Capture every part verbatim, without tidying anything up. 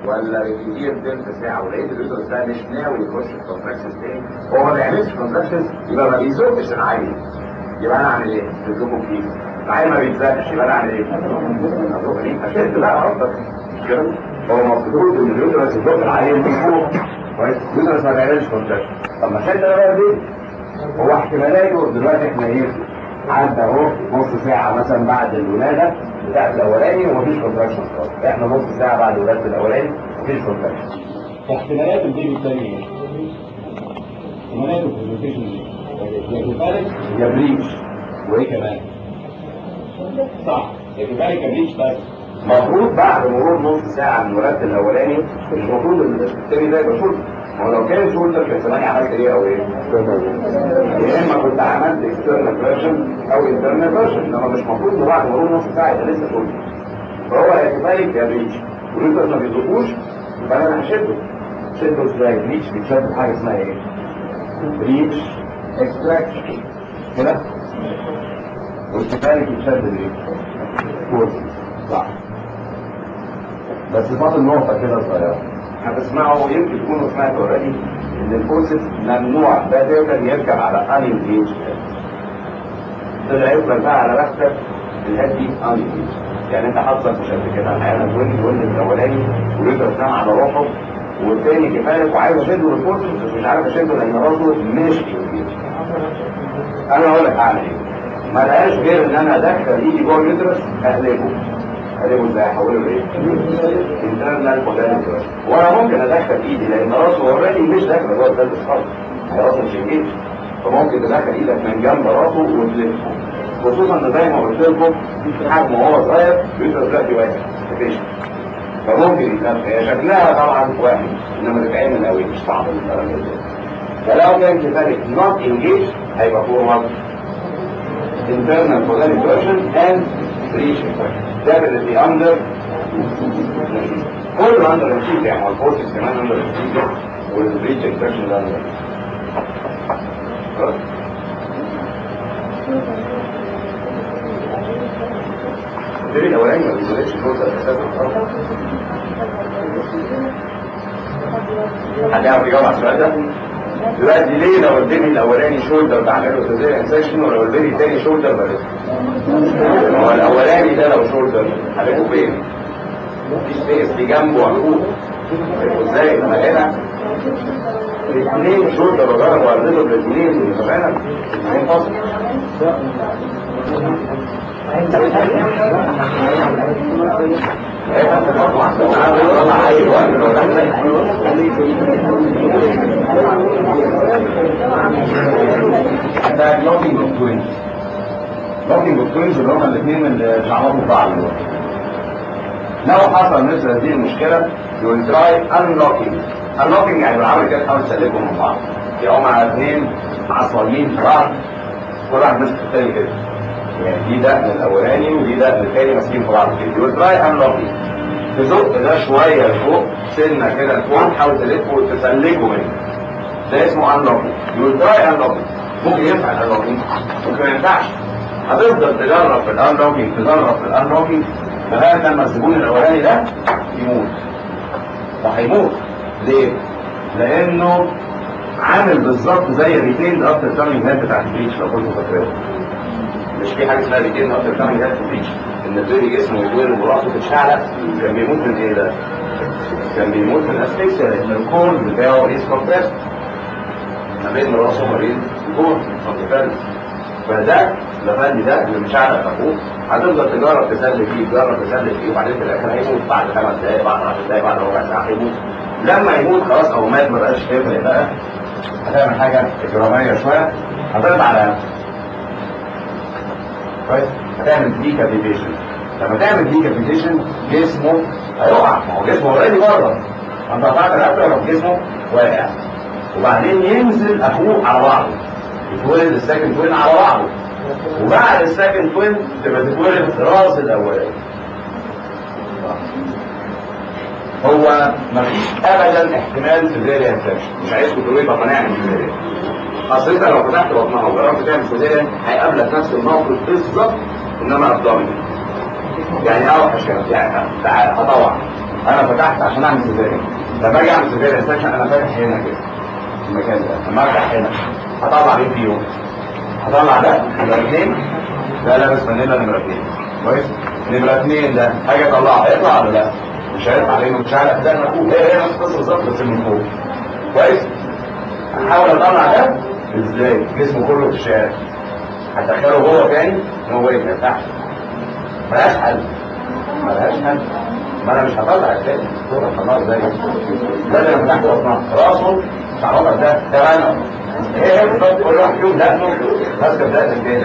ولا بالكتير تلت ساعه ولقيت اليوترس ده مش ناوي يخش في كونتراكشن تاني، هو ما بيعملش كونتراكشن يبقى ما بيزقش العين، يبقى انا اعمل ايه؟ تزقه فيه العين ما بيتزقش، يبقى انا اعمل ايه؟ ازق ليه؟ اشد بقى افضل مش كده؟ هو المفروض ان اليوترس يزق العين من فوق كويس؟ اليوترس ما بيعملش كونتراكشن، طب ما شد انا بقى ليه؟ هو احتمالاته دلوقتي احنا ايه؟ عدى اهو نص ساعه مثلا بعد الولاده بتاعت الاولاني ومفيش كونتراكشن خالص، احنا نص ساعه بعد ولاده الاولاني مفيش كونتراكشن. احتمالات البيبي الثاني ايه؟ احتمالات البرزنتيشن ايه؟ يا كفالك يا بريتش، وايه كمان؟ صح، يا كفالك يا بريتش بس. المفروض بعد مرور نص ساعه من ولاده الاولاني مش المفروض الثاني ده يبقى شولدر، ما هو لو كان شولدر كان زماني عملت ايه او ايه؟ يا اما كنت عملت اكسترنال فيرجن او انترنال فيرجن، انما مش المفروض بعد مرور نص ساعه يبقى لسه شولدر. فهو يا كفالك يا بريتش، واليوتر ما بيزقوش يبقى انا هشده. شده ازاي؟ بريتش بيتشد بحاجه اسمها ايه؟ بريتش اكستراكشن كده، والكفالك يتشد بايه؟ فورس. صح، بس فاضل نقطه كده صغيره هتسمعوا، يمكن تكونوا سمعتوا اوريدي ان الفورسز ممنوع ده يقدر يركب على اني انجيج، طلع يفضل بقى على ركبتك الهاد دي اني انجيج، يعني انت حظك مش قد كده. احيانا تقول لي تقول لي الاولاني ويقدر تنام على روحه، والتاني كفايه وعايز اشده بالفورسز بس مش عارف اشده لان راسه مش انجيج. انا اقول لك اعمل ايه؟ ما لقاش غير ان انا ادخل ايدي جوه اليوترس اقلبه. اقلبه ازاي؟ احوله لايه؟ انترنال بولاريتي. وانا ممكن ادخل ايدي لان راسه اوريدي مش داخل جوه الثلث خالص، راسه مش انجيج، فممكن تدخل ايدك من جنب راسه وتلفه، خصوصا ان زي ما قلت لكم حجمه وهو صغير اليوترس دلوقتي واحد مفيش، فممكن يتلف. هي شكلها طبعا واحد انما تتعمل قوي مش صعب للدرجه دي. فلو كان كذلك نوت انجيج هيبقى فورورد internal polarity version and breach version. Definitely under كل under anesthesia، يعني الفورسز كمان under anesthesia والبريتش version ده under. الدري الأولاني ما بيقولش الفورس أساسا خالص. حد يعرف يجاوب على السؤال ده؟ دلوقتي ليه لو البيبي الاولاني شولدر بعمله سيزيريان سيكشن ولو البيبي الثاني شولدر بس؟ هو الاولاني ده لو شولدر هلاقيه فين؟ في سبيس في جنبه عروض، ازاي؟ لما هنا الاثنين شولدر وجرب وعرضته بالاثنين فاهم؟ الاثنين فاصل. ده لوكينج اوف توينز. لوكينج اوف توينز اللي هما الاثنين اللي شعبوا بعض. لو حصل مثل هذه المشكله يقول تراي انلوكينج. انلوكينج يعني بالعربي كده تحاول تسلكهم من بعض، يبقوا مع اثنين عصبيين في بعض كل واحد ماسك الثاني كده، يعني دي ده الاولاني ودي ده الثاني ماسكين في بعض كده، يقول تراي انلوكينج. تزق ده شويه لفوق سنه كده لفوق تحاول تلفه وتسلكه منه، ده اسمه انلوكينج. يقول تراي انلوكينج. ممكن ينفع الانلوكينج ممكن ما ينفعش، هتفضل تجرب في الانلوكينج تجرب في الانلوكينج لغايه لما الزبون الاولاني ده يموت. وهيموت ليه؟ لانه عامل بالظبط زي الريتيند افتر كامينج هات بتاعت البريتش لو كنتوا فاكرين. مش في حاجه اسمها ريتيند افتر كامينج هات في البريتش ان البيبي جسمه يتولد وراسه تتشعلق؟ كان بيموت من ايه ده؟ كان بيموت من الاسفكسيا لان الكور بتاعه از كومبريسد ما بين راسه وما بين الكور فبالتالي فده لفندي ده اللي مش عارف اخوه هتفضل تجرب تسلي فيه تجرب تسلي فيه وبعدين في الاخر هيموت بعد خمس دقايق بعد عشر دقايق بعد ربع ساعه هيموت. لما يموت خلاص او مات ما بقاش يفرق بقى، هتعمل حاجه اجراميه شويه، هتضغط على كويس، هتعمل ديكابيتيشن. لما تعمل ديكابيتيشن جسمه هيقع، ما هو جسمه اوريدي بره، انت قطعت رقبته ولا جسمه واقع، وبعدين ينزل اخوه على بعضه يتولد السكند توين على بعضه، وبعد السكند توين تبقى تتولد راس الاولاني. هو مفيش ابدا احتمال سيزيريان سكشن، مش عايزكم تقولوا لي طب هنعمل سيزيريان، اصل انت لو فتحت بطنها وجربت تعمل سيزيريان هيقابلك نفس الموقف بالظبط انما ابدومين، يعني اوحش يعني هطوع انا فتحت عشان اعمل سيزاريان، لما اجي اعمل سيزاريان سكشن انا فاتح هنا كده المكان ده، لما افتح هنا هطلع مين فيهم؟ هطلع ده نمرة اثنين، ده لابس فانيلا نمرة اثنين كويس؟ نمرة اثنين ده هاجي اطلعه هيطلع ولا لا؟ مش هيطلع لانه مش عارف ده مفهوم، هي هي نفس القصه بالظبط بس من فوق كويس؟ هحاول اطلع ده ازاي؟ جسمه كله في الشارع هتدخله جوه تاني ان هو ما يفتحش، ملهاش حل ملهاش حل، ما انا مش هطلع التاني هو هطلعه ازاي؟ ده اللي انا فتحت بطنها راسه شعرها ده ده انا هي هي بالظبط كل واحد فيهم ده ماسكه ده التاني.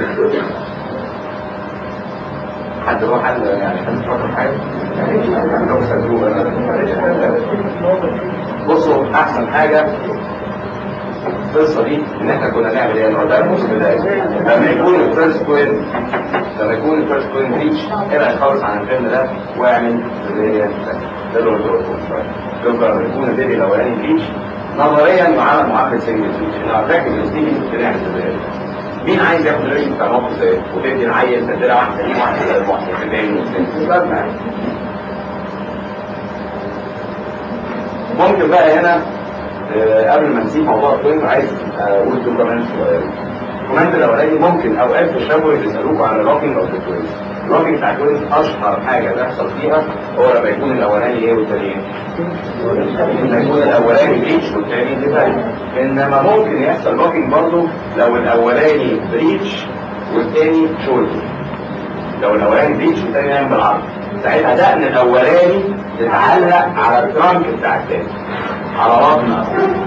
حد له حل يعني حد فكر في حاجه؟ لو صدقوا انا بصوا احسن حاجه القصه دي ان احنا كنا نعمل ايه؟ نقعد على الموسم ده لما يكون الفيرست كوين لما يكون الفيرست كوين ريتش ابعد خالص عن الفيلم ده واعمل زي ده اللي قلت لكم شويه. لما يكون الفيديو الاولاني ريتش نظريا يعامل معامله سنجل ريتش، انه اتاكد السنجل بنعمل ازاي؟ مين عايز ياخد الريتش بتاع موقف زي وتدي العيل تديلها واحده دي واحده واحده في تاني لازم. ممكن بقى هنا أه قبل ما نسيب موضوع الكوينت عايز اقول له كمان صغير. الكومنت الاولاني ممكن اوقات في الشفوي بيسالوكوا عن اللوكينج اوف الكوينت. اللوكينج بتاع الكوينت اشهر حاجه تحصل فيها هو لما يكون الاولاني ايه والثاني ايه؟ لما يكون الاولاني بريتش والثاني ديفايد. انما ممكن يحصل لوكينج برضه لو الاولاني بريتش والثاني شولدر. لو الاولاني بريتش والثاني نايم بالعرض ساعتها دقن الاولاني تتعلق على الترانك بتاع الثاني على بطنه.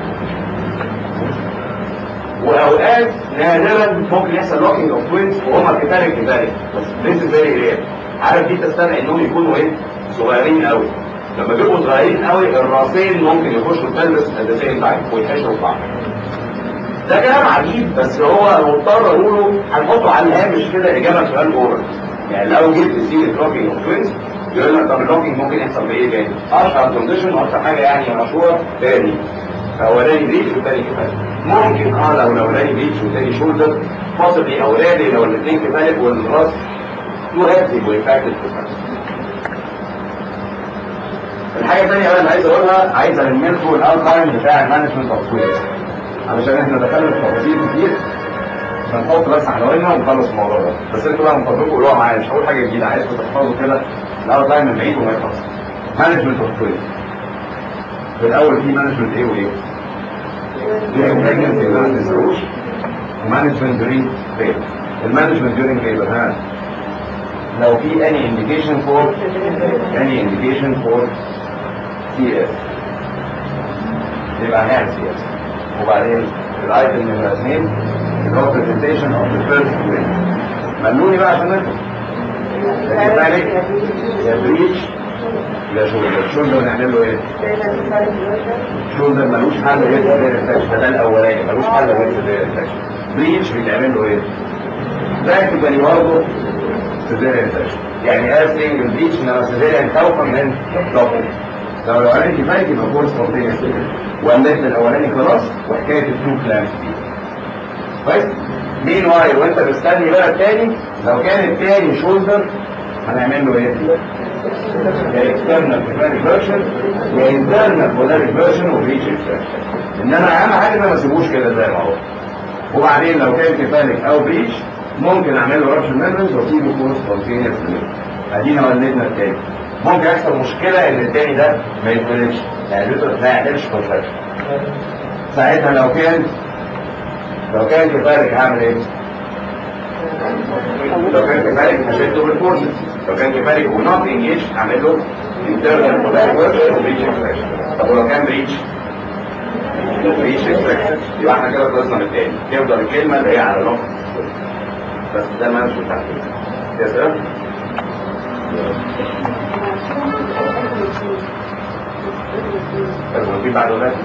واوقات نادرا ممكن يحصل لوكينج اوف توينز وهما كذلك كذلك بس ليس فيري رير. عارف دي تستدعي انهم يكونوا ايه؟ صغيرين قوي. لما بيبقوا صغيرين قوي الراسين ممكن يخشوا البلبس ات ذا سيم تايم ويتحشروا في بعض. ده كلام عجيب بس هو مضطر اقوله هنحطه على الهامش كده اجابه سؤال اورال. يعني لو جبت سيره لوكينج اوف توينز يقول لك طب اللوكينج ممكن يحصل بايه تاني؟ اشهر كونديشن واكثر حاجه يعني مشهوره تاني اولاني بريتش والتاني كفايه. ممكن اه لو الاولاني بريتش والتاني شولدر possibly اولاني لو الاثنين كفايه والراس تو هيدز يبقوا امباكتد كفايه. الحاجه الثانيه بقى اللي عايز اقولها عايز الم لكم الاوتلاين بتاع المانجمنت اوف توينز علشان احنا دخلنا في تفاصيل كتير فنحط بس عناوينها ونخلص الموضوع ده. بس انتوا بقى من فضلكم قولوها معايا مش هقول حاجه جديده عايزكم تحفظوا كده الاوتلاين من بعيد وما يخلص. مانجمنت اوف توينز بالاول في مانجمنت ايه وايه؟ during pregnancy ما تنسوش ومانجمنت during labor. المانجمنت during labor ها لو في any indication for any indication for سي اس يبقى هنعمل سي اس. وبعدين الايتم نمرة اثنين اللي هو presentation of the first twin. ملوني بقى عشان نفهم لكن ذلك يا بريتش يا شولدر. شولدر نعمل له ايه؟ شولدر ملوش حل غير سيزيريان سكشن. ده الاولاني ملوش حل غير سيزيريان سكشن. بريتش بيتعمل له ايه؟ براكتيكالي برضه سيزيريان سكشن. يعني قال سنجل بريتش انما سيزيريان خوفا من لوكينج. لو الاولاني كفايه يبقى فور سبونتينيوس وقلت الاولاني خلاص وحكايه التو كلامز دي كويس. مين وايل وانت مستني بقى الثاني لو كان الثاني شولدر هنعمل له ايه؟ يا اكسترنال كفاليك فيرجن يا انترنال كفاليك فيرجن وبريتش اكستراكشن. انما اهم حاجه ما اسيبوش كده زي ما هو. وبعدين لو كان كفاليك او بريتش ممكن اعمل له رابشن ميمبرز واسيبه فور سبونتينيوس. ادينا ولدنا الثاني. ممكن يحصل مشكله ان الثاني ده ما يتولدش يعني ما يعملش كونتراكشن. ساعتها لو كان لو كان كفاليك هعمل ايه؟ لو كان كفاليك هشده بالفورسز. لو كان كفاليك ونوت انجيج هعمل له انترنال كفاليك ورك وبريتش اكستراكشن. طب ولو كان بريتش بريتش اكستراكشن يبقى احنا كده خلصنا من التاني. يفضل الكلمه اللي هي على لوك بس ده ما مش بتاع يا سلام. طب في بعد ولا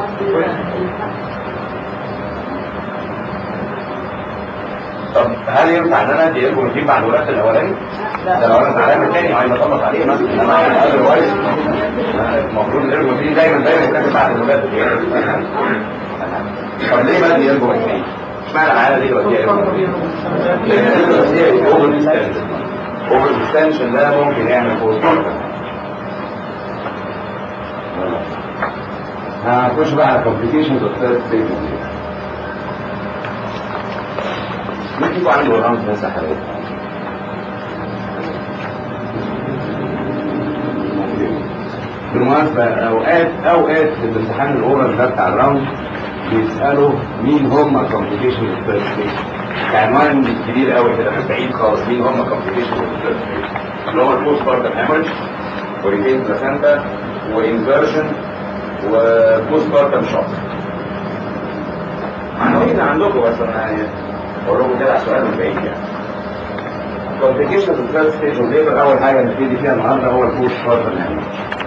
طب هل ينفع ان انا ادي البروتين بعد ولاده الاولاني؟ ده لو انا زعلان من الثاني عايز اطلق عليه مثلا انما اذروايز المفروض البروتين دايما دايما يتاخد بعد الولاده. طب ليه بدي البروتين؟ اشمعنى العاده دي بديها البروتين؟ لان البروتين اوفر ديستنشن. اوفر ديستنشن ده ممكن يعمل بوست هنخش بقى على complications of third stage. مين فيكم عنده ورم في نفس حالات؟ بالمناسبة أوقات أوقات في الامتحان الأورال ده بتاع الراوند بيسألوا مين هم complications of third stage. كعنوان كبير قوي كده مش بعيد خالص، مين هم complications of third stage. اللي هو البوست بارتم هامرج وريتين بلاسنتا وانفيرجن وبوست بارتم شوك. عناوين عندكم بس انا بقول لكم كده على سؤال من بعيد يعني. complications of third stage والليبر اول حاجه نبتدي فيها النهارده هو البوست بارتم هامرج.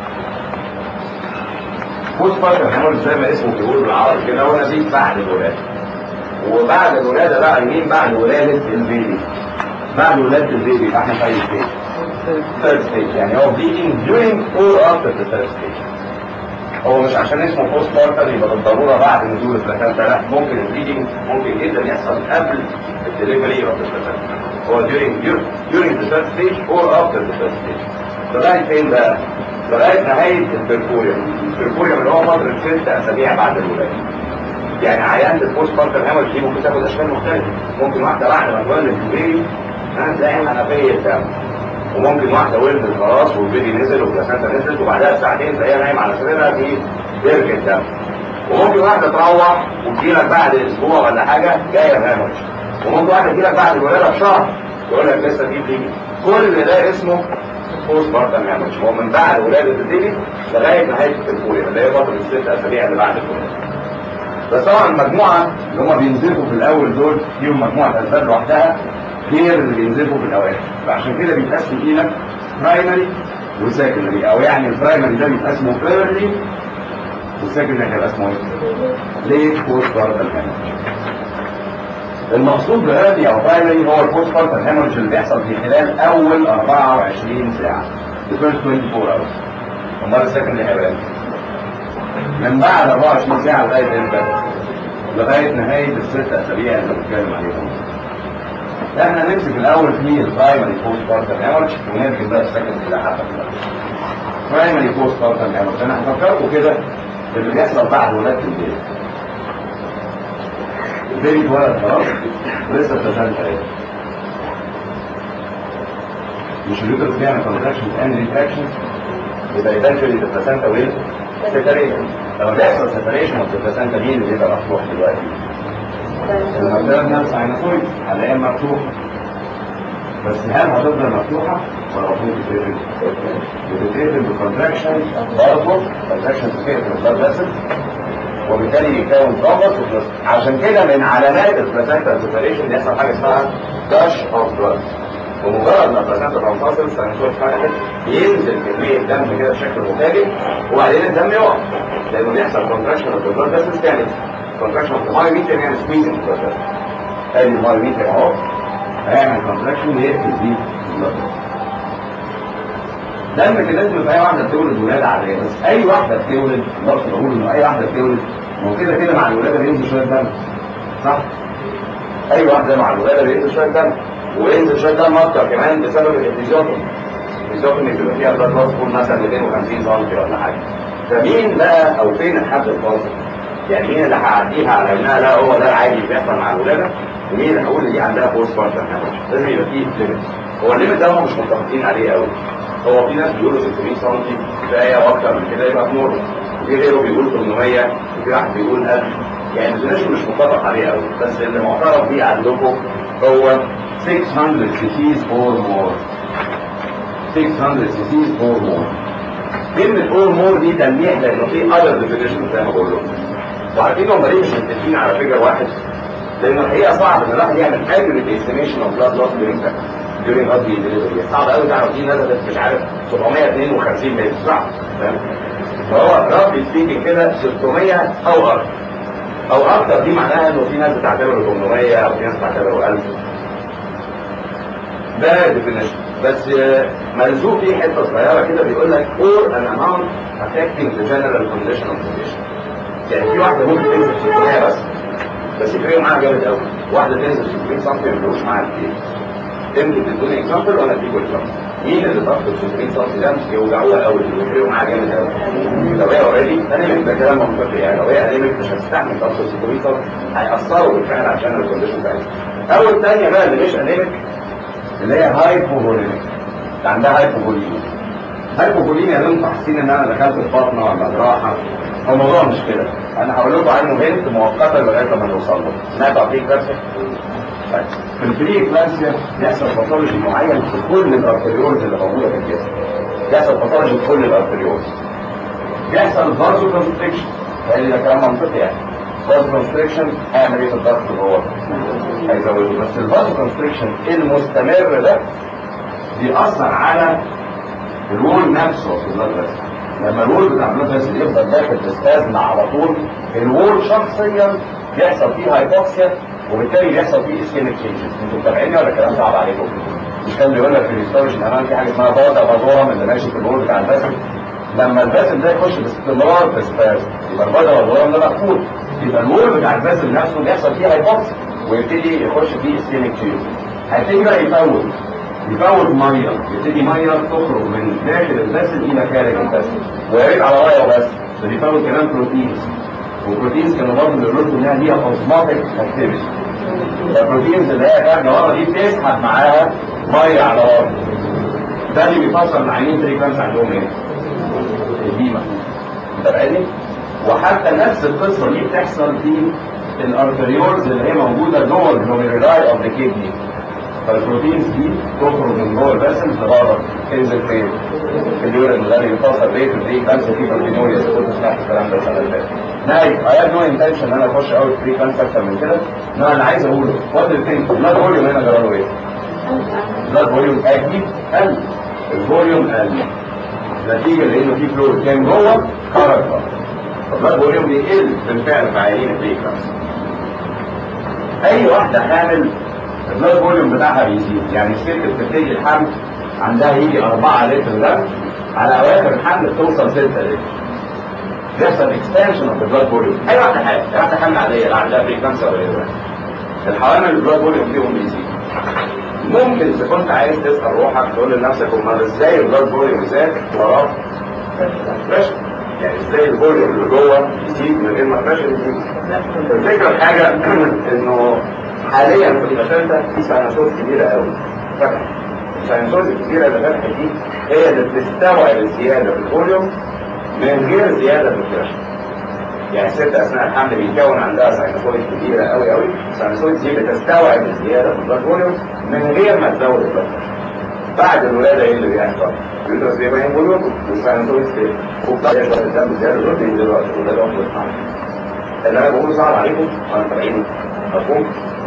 بوست بارتم هامرج زي ما اسمه بيقول بالعربي كده هو نزيف بعد الولاده. وبعد الولاده بقى مين؟ بعد ولاده البيبي. بعد ولاده البيبي احنا في اي ستيج؟ third stage. يعني هو bleeding during or after the third stage. هو مش عشان اسمه بوست بارتم يبقى بالضروره بعد نزول البلاسنتا، لا، ممكن البليدنج ممكن جدا يحصل قبل الدليفري اوف البلاسنتا. هو during during the third stage or after the third stage. لغايه فين بقى؟ لغايه نهايه البركوريوم. البركوريوم اللي هو فتره ست اسابيع بعد الولاده. يعني عيان البوست بارتم هامرج دي ممكن تاخد اشكال مختلفه. ممكن واحده بعد ما تولد البيبي هتلاقي حنفيه دم، وممكن واحده ولدت خلاص والبيبي نزل والبلاسنتا نزلت وبعدها بساعتين تلاقيها نايمه على سريرها في بركه دم. وممكن واحده تروح وتجيلك بعد اسبوع ولا حاجه جايه هامرج. وممكن واحده تجيلك بعد الولاده بشهر يقول لك لسه في بيبي. كل ده اسمه بوست بارتم هامرج. هو من بعد ولاده البيبي لغايه نهايه البركوريوم اللي هي فتره الست اسابيع اللي بعد الولاده. بس طبعا المجموعه اللي هم بينزفوا في الاول دول فيهم مجموعه اسباب لوحدها غير اللي بينزفوا في الاوائل. فعشان كده بيتقسم الى برايمري وسكندري، او يعني البرايمري ده بيبقى اسمه ايرلي والسكندري هيبقى اسمه ايه؟ ليت بوست بارتم هامرج. المقصود بايرلي او برايمري هو البوست بارتم هامرج اللي بيحصل في خلال اول أربعة وعشرين ساعه. the first twenty-four hours. امال السكندري هيبقى من بعد أربعة وعشرين ساعه لغايه امتى؟ لغايه نهايه الست اسابيع اللي بنتكلم عليهم. احنا نمسك الاول في البرايمري بوست بارتم هامرج ونرجع بقى السكندري الى حبه. برايمري بوست بارتم هامرج انا هفكركم كده اللي بيحصل بعد ولاده البيبي. البيبي اتولد خلاص ولسه البلاسنتا اهي. مش اليوترس بيعمل كونتراكشنز اند ريتراكشنز، يبقى ايفنتشولي البلاسنتا ويل سيبريشن. لما بيحصل سيبريشن اوف البلاسنتا مين اللي بيبقى مفتوح دلوقتي؟ الماتيرنال ساينوسويد حاليا مفتوحه. بس هل هتفضل مفتوحه ولا المفروض تتقفل؟ بتتقفل بالكونتراكشن برضه، كونتراكشن بتقفل البلاد فيسل وبالتالي يكون ضغط وفلوس. عشان كده من علامات البلاسنتا سيبريشن بيحصل حاجه اسمها داش اوف بلاد. ومجرد ما البلاسنتا تنفصل الساينوسويد فتحت ينزل كميه دم كده بشكل مفاجئ وبعدين الدم يقع لانه بيحصل كونتراكشن اوف البلاد فيسل تعمل كونتراكشن اوف المايوميتر يعني سكويزنج البلاد فيسل. ادي المايوميتر اهو هيعمل كونتراكشن يقفل بيه البلاد فيسل. ده الميكانيزم في اي واحده بتولد ولاده عاديه. بس اي واحده بتولد برضه بقول انه اي واحده بتولد ما هو كده كده مع الولاده بينزل شويه دم، صح؟ اي واحده مع الولاده بينزل شويه دم وينزل شويه دم اكتر كمان بسبب الفيزيوتومي. الفيزيوتومي بيبقى فيها بلاد لوس طول مثلا مئتين وخمسين سم ولا حاجه. فمين بقى او فين الحد الفاصل؟ يعني مين اللي هعديها على انها لا هو ده العادي اللي بيحصل مع الولاده، ومين اللي هقول دي عندها بوست بارتم هامرج؟ لازم يبقى فيه ليميت. هو الليميت ده هم مش متفقين عليه قوي. هو في ناس بيقولوا ستمية سم كفايه واكتر من كده يبقى نورمال، وفي غيره بيقول ثمانمية، وفي واحد بيقول ألف. يعني الديفينيشن مش متفق عليه قوي، بس اللي معترف بيه عندكم هو ستمية سي سي or more. ستمية سي سي or more. كلمة or more دي تلميح لأنه في other definition زي ما بقول لكم. وعارفين هم ليه مش متفقين على فيجر واحد؟ لأنه الحقيقة صعب إن الواحد يعمل accurate estimation of blood loss during during ugly delivery. صعب قوي تعرف دي نزلت مش عارف سبعمية واتنين وخمسين متر، صعب فاهم؟ فهو ربي سبيكينج كده ستمية أو أكتر. أو أكتر دي معناها إنه في ناس بتعتبره ثمانمية أو في ناس بتعتبره ألف. ده ديفينيشن بس ملزوق فيه حته صغيره كده بيقول لك or an amount affecting the general condition of the patient. يعني في واحده ممكن تنزل ستمية بس بس يفرق معاها جامد قوي. واحده تنزل ستمية سم ما يفرقوش معاها كتير. تمكن تدوني اكزامبل وانا اديكم اكزامبل. مين اللي ضغط ستمية سم ده يوجعوها قوي ويفرقوا معاها جامد قوي؟ لو هي اوريدي انيميك، ده كلام منطقي يعني. لو هي انيميك مش هتستحمل ضغط ستمية هيأثروا بالفعل عشان الكونديشن بتاعتها. او الثانيه بقى اللي مش انيميك اللي هي هايبوفوليميك، اللي عندها هايبوفوليميا. هايبوفوليميا اللي انتوا حاسين ان انا دخلت في بطنه ولا جراحه، هو الموضوع مش كده. انا هقول لكم عنه هنت مؤقتا لغايه لما نوصل له. سمعتوا عن بريكلامسيا؟ في البريكلامسيا بيحصل باثولوجي معين في كل الارتريولز اللي موجوده في الجسم. بيحصل باثولوجي في كل الارتريولز. بيحصل فازو كونستريكشن، ده كلام منطقي يعني. فازو كونستريكشن هيعمل ايه في الضغط جوه؟ هيزوده. بس الفازو كونستريكشن المستمر ده بيأثر على الوول نفسه في البلاد فيسل. لما الوول بتاع البلاد فيسل يفضل داخل تستاذنا على طول، الوول شخصيا بيحصل فيه هايبوكسيا وبالتالي بيحصل فيه اسكيميك تشينجز. انتوا متابعيني ولا الكلام صعب عليكم؟ مش كان بيقول لك في الهيستولوجي الامام في حاجه اسمها بادا بازورم اللي ماشي في الوول بتاع الفيسل؟ لما الفيسل ده يخش باستمرار في سباز يبقى البادا بازورم ده مقفول، يبقى الوول بتاع الفيسل نفسه بيحصل فيه هايبوكسيا ويبتدي يخش فيه اسكيميك تشينجز. هيبتدي بقى يفوت يفوت ميه، يبتدي ميه تخرج من داخل الفاسل الى خارج الفاسل، ويا ريت على ميه وبس، ده بيفوت كمان بروتينز. والبروتينز كانوا برضه بيقولوا لكم انها ليها اوزماتيك اكتيفيتي. البروتينز اللي هي خارجه ورا دي بتسحب معاها ميه على ورا. ده اللي بيفسر العينين بريكلامس عندهم ايه؟ الديما. متابعيني؟ وحتى نفس القصه دي بتحصل في الارتريولز اللي هي موجوده جوه الجلوميرولاي اوف ذا كيدني. فالبروتينز دي تخرج من جوه الفاسل لبره، تنزل فين؟ في اليورين. ده اللي بيفسر ليه في البريكلامس في بروتينوريا. كنت سمعت الكلام ده السنه اللي فاتت. نايم I have no intention ان انا اخش قوي في بريكلامس اكتر من كده. انما انا عايز اقوله وات يو ثينك البلاد فوليوم هنا جراله ايه؟ البلاد فوليوم اكيد قل. الفوليوم قل نتيجه لانه في فلويد كان جوه خرج بره. البلاد فوليوم بيقل بالفعل في عيانين البريكلامس. اي واحده حامل البلاد فوليوم بتاعها بيزيد، يعني الست بتبتدي الحمل عندها يجي أربعة لتر دم، على اواخر الحمل بتوصل ستة لتر. بيحصل اكسبانشن اوف البلاد فوليوم. اي واحده حامل، اي واحده حامل عاديه لا عندها بريكلامسيا ولا غيرها، الحوامل البلاد فوليوم فيهم بيزيد. ممكن اذا كنت عايز تسال روحك تقول لنفسك امال ازاي البلاد فوليوم زاد وراه بريشر؟ يعني ازاي الفوليوم اللي جوه يزيد من غير ما البريشر يزيد؟ الفكره الحاجه انه حاليا في البلاتة في ساينوسوس كبيرة قوي فتح. الساينوسوس الكبيرة اللي فتحت دي هي اللي بتستوعب الزيادة في الفوليوم من غير زيادة في البريشر. يعني الست أثناء الحمل بيتكون عندها ساينوسوس كبيرة قوي قوي، الساينوسوس دي بتستوعب الزيادة في الفوليوم من غير ما تزود البريشر. بعد الولادة ايه اللي بيحصل؟ اليوترس بيبقى ينبلوكم والساينوسوس تقل وبتاع يشغل الدم زيادة دول بينزلوا وقت الولادة وقت الحمل. اللي أنا بقوله صعب عليكم وأنا متابعينه مفهوم؟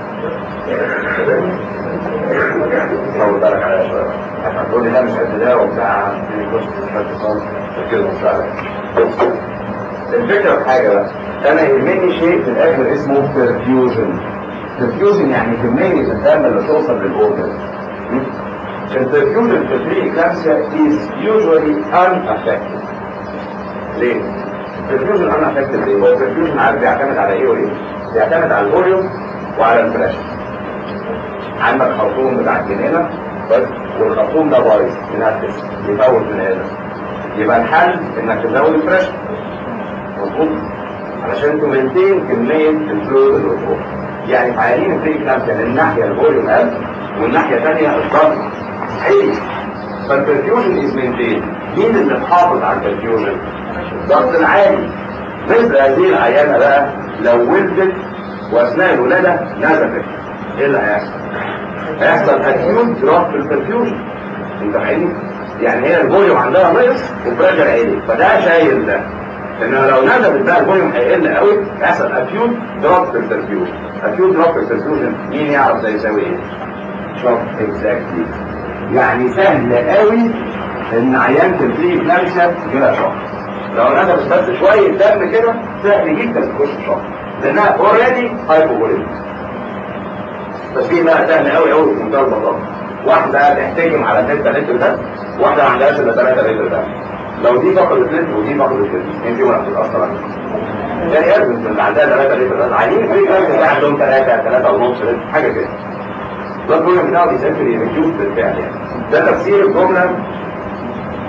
صور بالك عليها شوية هتقول لي لا مش قد ده وبتاع يخش في الاتصال كده مش عارف. الفكرة في حاجة بقى، أنا يهمني شيء في الآخر اسمه perfusion. perfusion يعني كمية الدم اللي توصل للأورجن. الperfusion في البريكلامسيا is usually unaffected. ليه؟ الperfusion unaffected ليه؟ هو الperfusion عارف بيعتمد على إيه وإيه؟ بيعتمد على الفوليوم وعلى البريشر. عندك خرطوم بتاع الجنينة بس والخرطوم ده بايظ ينفس يفوت من هنا، يبقى الحل انك تزود البريشر مظبوط علشان تمنتين كمية الفلويد اللي فوق. يعني في عيانين البريكلامسيا من ناحية الفوليوم قل والناحية الثانية الضغط عالي، فالبرفيوجن از مينتين. مين اللي محافظ على البرفيوجن؟ الضغط العالي. مثل هذه العيانة بقى لو ولدت واثناء الولادة نزفت ايه اللي هيحصل؟ هيحصل اكيوت دروب في البرفيوجن. انت فاهمني؟ يعني هي الفوليوم عندها نقص والبريشر عالي، فده شايل ده. انما لو نزلت بقى الفوليوم هيقل قوي هيحصل اكيوت دروب في البرفيوجن. اكيوت دروب في البرفيوجن مين يعرف ده يساوي ايه؟ شوف اكزاكتلي. يعني سهل قوي ان عيانة البريكلامسيا يجيلها شوك. لو نزلت بس شوية دم كده سهل جدا تخش في شوك لانها اوريدي هايبوفوليميك. بس في بقى سهل قوي قوي في منتهى البساطه. واحده تحتكم على ستة لتر ده، واحده ما عندهاش الا ثلاثة لتر ده. لو دي فقدت لتر ودي فقدت لتر مين فيهم هتتاثر عليها؟ يعني لازم اللي عندها ثلاثة لتر ده عايزين في ناس اللي عندهم ثلاثة ثلاثة ونص لتر حاجه كده. ده الفوليوم بتاعه بيسافر يريديوس بالفعل يعني. ده تفسير الجمله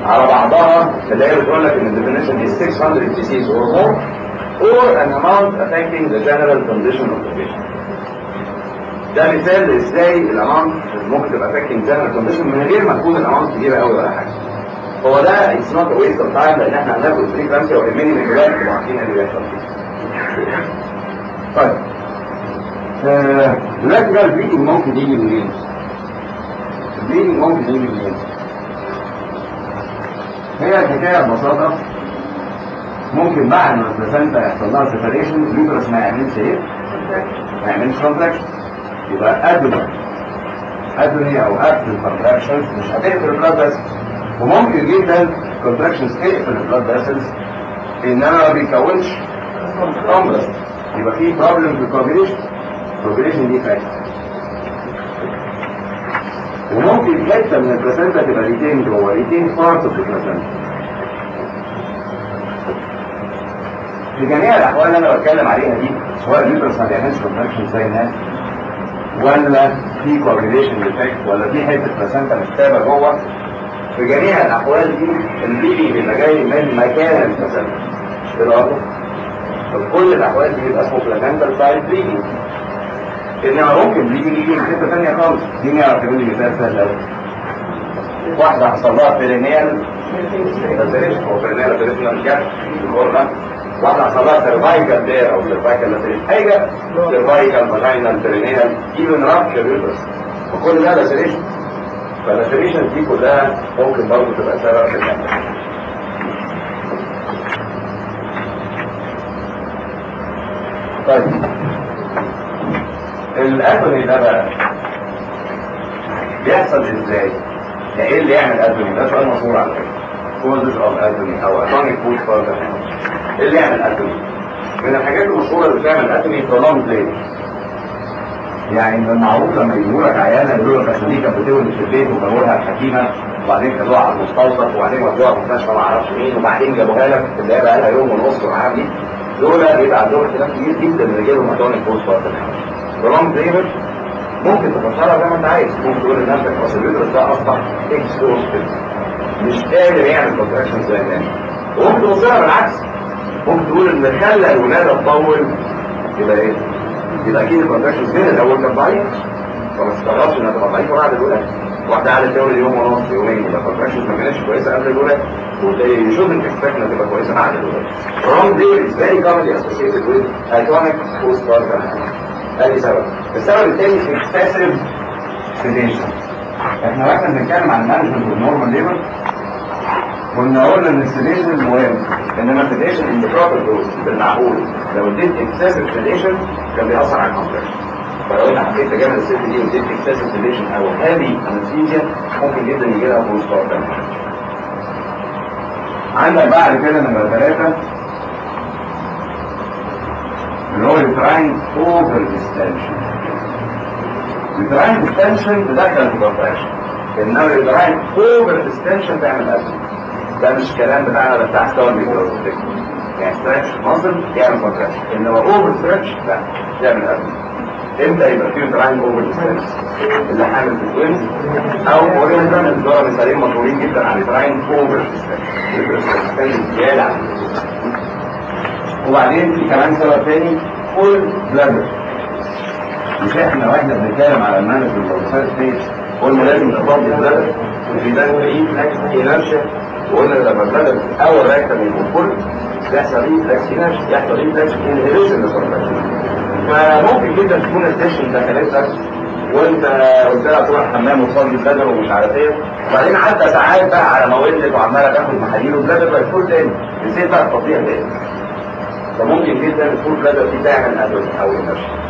على بعضها اللي هي بتقول لك ان الديفينيشن is six hundred disease or more or an amount affecting the general condition of the patient. ده مثال ازاي الاماونت ممكن تبقى affecting general condition من غير ما تكون الاماونت كبيره قوي ولا حاجه. هو ده it's not a waste of time لان احنا هناخد فري كلامسيا ويهمني من دلوقتي تبقوا عارفين ايه اللي بيحصل فيه. طيب آه، دلوقتي بقى البليدنج ممكن يجي منين؟ البليدنج ممكن يجي منين؟ هي الحكايه ببساطه ممكن بعد ما البلاسنتا يحصل لها سيبريشن اليوترس ما يعملش ايه؟ ما يعملش كونتراكشن، يبقى ادوني ادوني او ابسل كونتراكشنز مش هتقفل البلاد فيسلز، وممكن جدا كونتراكشنز تقفل البلاد فيسلز انما ما بيكونش كومبلكس، يبقى في بروبلم في الكوagulation. الكوagulation دي فاكتور، وممكن حته من البلاسنتا تبقى ريتين جوه ريتين بارت اوف البلاسنتا. في جميع الاحوال اللي انا بتكلم عليها دي سواء اليوترس ما بيعملش كونتراكشن زي الناس ولا في كوagulation ديفكت ولا في حته بلاسنتا مكتابه جوه، في جميع الاحوال دي البيبي بيبقى جاي من مكان البلاسنتا بالأرض. في كل الاحوال دي بيبقى اسمه بلاسنتا سايد بليدنج. انما ممكن بليدنج يجي من حته ثانيه خالص. دي نعرف يقول لي مثال سهل قوي. واحده حصل لها بيرينيال لاتريشن او بيرينيال لاتريشن جاب الغرة، واحده حصل لها سيرفايكال دير او سيرفايكال لاتريشن حاجه سيرفايكال فاجينال بيرينيال ايفن رابشر يوترس، وكل ده لاتريشن. فاللاتريشن دي كلها ممكن برضه تبقى سبب في الحمل. طيب الادوني ده بقى بيحصل ازاي؟ يعني ايه اللي يعمل ادوني؟ ده سؤال مشهور على فكره. كوزز اوف ادوني او اتونيك فود فاردر. ايه اللي يعمل ادوني؟ من الحاجات المشهوره اللي بتعمل ادوني برولونج ليبر. يعني من المعروف لما يجوا لك عيانه يقولوا لك اصل دي كانت بتولد في البيت وجابوا لها الحكيمه وبعدين خدوها على المستوصف وبعدين ودوها المستشفى ما اعرفش مين وبعدين جابوها لك اللي هي بقى لها يوم ونص وعامل دي، دول بيبقى عندهم اختلاف كبير جدا من رجالهم اتونيك فود فاردر. برولونج ليبر ممكن تفسرها زي ما انت عايز، ممكن تقول لنفسك اصل اليوترس ده اصبح اكسبوستد مش قادر يعمل كونتراكشن زي الناس، وممكن تفسرها بالعكس، ممكن تقول ان خلى الولاده تطول يبقى ايه؟ يبقى اكيد الكونتراكشن بين الاول كان ضعيف، فما تستغربش انها تبقى ضعيفه بعد الولاده. واحده قعدت تولد يوم ونص يومين يبقى الكونتراكشن ما كانتش كويسه قبل الولاده، ويشوف الاكسبكت انها تبقى كويسه بعد الولاده. Wrong day is very commonly associated with iconic postpartum. ادي سبب. السبب الثاني excessive sedation. احنا واحنا بنتكلم عن مانجمنت والنورمال ليبر كنا قلنا ان السيديشن مهم، انما السيديشن ان بروبر دوز بالمعقول. لو اديت excessive sedation كان بيأثر على الكونتراكشن. فلو انت حبيت تجامل الست دي واديت excessive sedation او هابي انستيزيا ممكن جدا يجي لها بوست بارتم. عندك بعد كده نمرة ثلاثة اللي هو التراين اوفر ديستنشن. التراين ديستنشن تدخل في كونتراكشن، انما التراين اوفر ديستنشن تعمل ازمه. ده مش الكلام بتاعنا ده بتاع ستار ميكروسكوبيك، يعني ستريتش ماسل يعمل كونتراكشن، انما اوفر ستريتش لا يعمل ازمه. امتى يبقى فيه تراين اوفر ديستنشن؟ اللي حامل في التوينز او اورينتال الدور مثالين مشهورين جدا عن التراين اوفر ديستنشن زياده عن. وبعدين في كمان سبب تاني فول بلادر. مش احنا واحنا بنتكلم على المانجمنت والفيرست ستيج قلنا لازم نفضي البلادر وفي ده ريفلكس انرشيا، وقلنا لما البلادر اول راكب يكون فول يحصل ريفلكس انرشيا، يحصل ريفلكس انهبيشن للكونتراكشن. فممكن جدا تكون السيشن دخلت لك وانت قلت لها تروح الحمام وتصلي البلادر ومش عارف ايه، وبعدين عدى ساعات بقى على ما ولدت وعماله تاخد محاليل والبلادر بقت فول تاني، نسيت بقى تفضيها تاني. فممكن جدا الفول بلادر دي تعمل ادوية او انرشيا.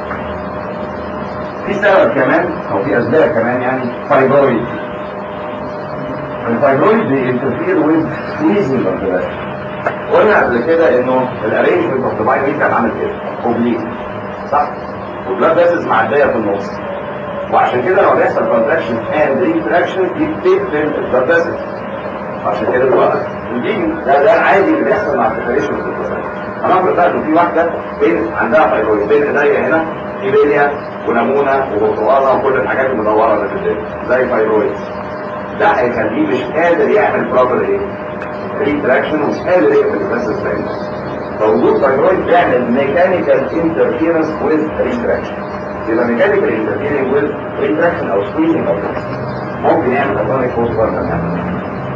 في سبب كمان او في اسباب كمان يعني فايبرويد. الفايبرويد بينترفير ويز سكويزنج اوف ذا. قلنا قبل كده انه الارينجمنت اوف ذا بايو كان عامل كده اوبليك صح؟ والبلاد فيسلز معديه في النص، وعشان كده لو بيحصل كونتراكشن اند ريتراكشن دي بتقفل البلاد فيسلز، عشان كده بيوقف البليدنج. ده ده العادي اللي بيحصل مع السيبريشن في البلاد. هنفرض بقى انه في واحده بين عندها فايبرويد بين ايديا هنا ايبيليا وليمونه وبرتقاله وكل الحاجات المدوره اللي في الدنيا زي فايبرويد، ده هيخليه مش قادر يعمل بروبر ايه؟ ريتراكشن ومش قادر يقفل الفاسس ساينس. فوجود فايبرويد بيعمل ميكانيكال انترفيرنس ويز ريتراكشن. يبقى ميكانيكال انترفيرنس ويز ريتراكشن او سكويزنج او ممكن يعمل اتونيك بوست بارتم.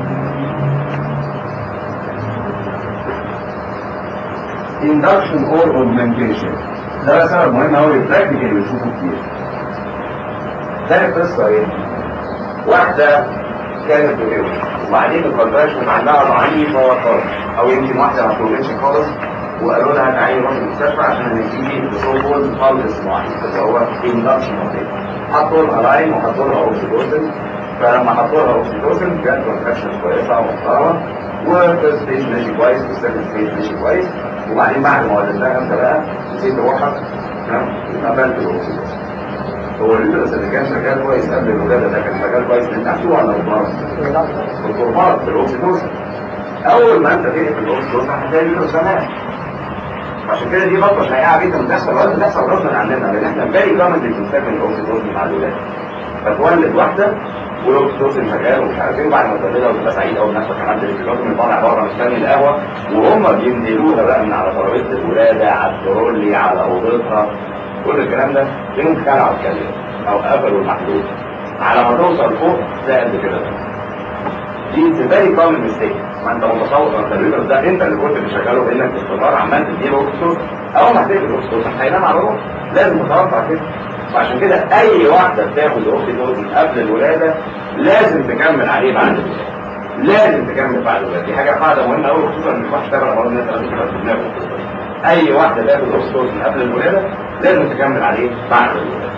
induction or augmentation ده سبب مهم قوي براكتيكال بنشوفه كتير. ده القصه ايه؟ واحده كانت بتولد وبعدين الكونتراكشن عندها ضعيفه خالص او يمكن واحده ما بتولدش خالص وقالوا لها تعالي روحي المستشفى عشان هنديكي سو كولد فالس معين اللي هو induction. حطوا لها لاين وحطوا لها اوكسيتوسن. فلما حطوا لها اوكسيتوسن جت كونتراكشن كويسه ومحترمه والفيرست ستيج ماشي كويس والسكند ستيج ماشي كويس. وبعدين بعد ما ولدتها انت بقى نسيت روحك قفلت الاوكسيتوسن. هو اليوترس اللي كان شغال كويس قبل الولاده ده كان شغال كويس انت عارفه ولا مرض؟ دكتور مرض بالاوكسيتوسن. اول ما انت تقفل الاوكسيتوسن هتلاقي اليوترس تمام. عشان كده دي خطوه شائعه جدا بتحصل وقت بتحصل غصب عننا لان احنا فيري كومنلي بنستخدم الاوكسيتوسن مع الولاده. فتولد واحده والاوكسيتوسن شغال ومش عارف ايه وبعد ما تولدها وتبقى سعيده ونفسك عملت الاوكسيتوسن طالع بره مستني القهوه وهم بينزلوها بقى من على ترابيزه الولاده على الترولي على اوضتها كل الكلام ده تلاقيهم خلعوا الكلام او قفلوا المحلول على ما توصل فوق تلاقي قد كده. دي فيري كومن ميستيك. ما انت متصور ان الريفرس ده انت اللي كنت بتشغله بانك باستمرار عمال تديله اوكسيتوسن. اول ما هتقفل الاوكسيتوسن هينام على روحه لازم تتوقع كده. وعشان كده اي واحده بتاخد اوكسيتوسن قبل الولاده لازم تكمل عليه بعد الولاده. لازم تكمل بعد الولاده. دي حاجه قاعده مهمه قوي خصوصا ان الواحد اشتغل على الناس لازم تبقى في دماغه. اي واحده تاخد اوكسيتوسن قبل الولاده لازم تكمل عليه بعد الولاده.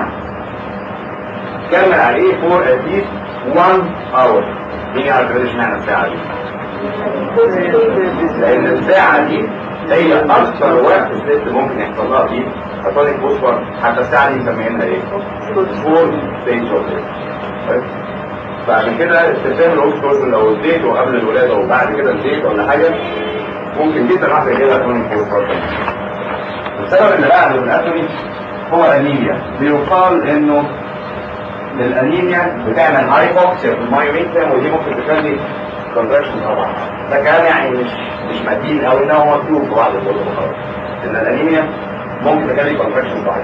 كمل عليه فور اتليست واحد اور. مين يعرف يقول اشمعنى الساعه دي؟ لان الساعه دي هي اكثر وقت الست ممكن يحصل لها فيه اتونيك بوست بارتم. حتى الساعه دي مسمينها ايه؟ فور ستيج اوف ليبر. فعشان كده استخدام الاوكسيتوسن لو اديته قبل الولاده وبعد كده اديت ولا حاجه ممكن جدا واحده يجي لها اتونيك بوست بارتم. السبب اللي بعده من الاتوني هو انيميا. بيقال انه الانيميا بتعمل هايبوكسيا في المايوميتريم ودي ممكن تخلي كونتراكشن طبعا. ده كلام يعني مش مش متين قوي انه هو مكتوب في بعض الكتب ان الانيميا ممكن تخلي كونتراكشن ضعيف.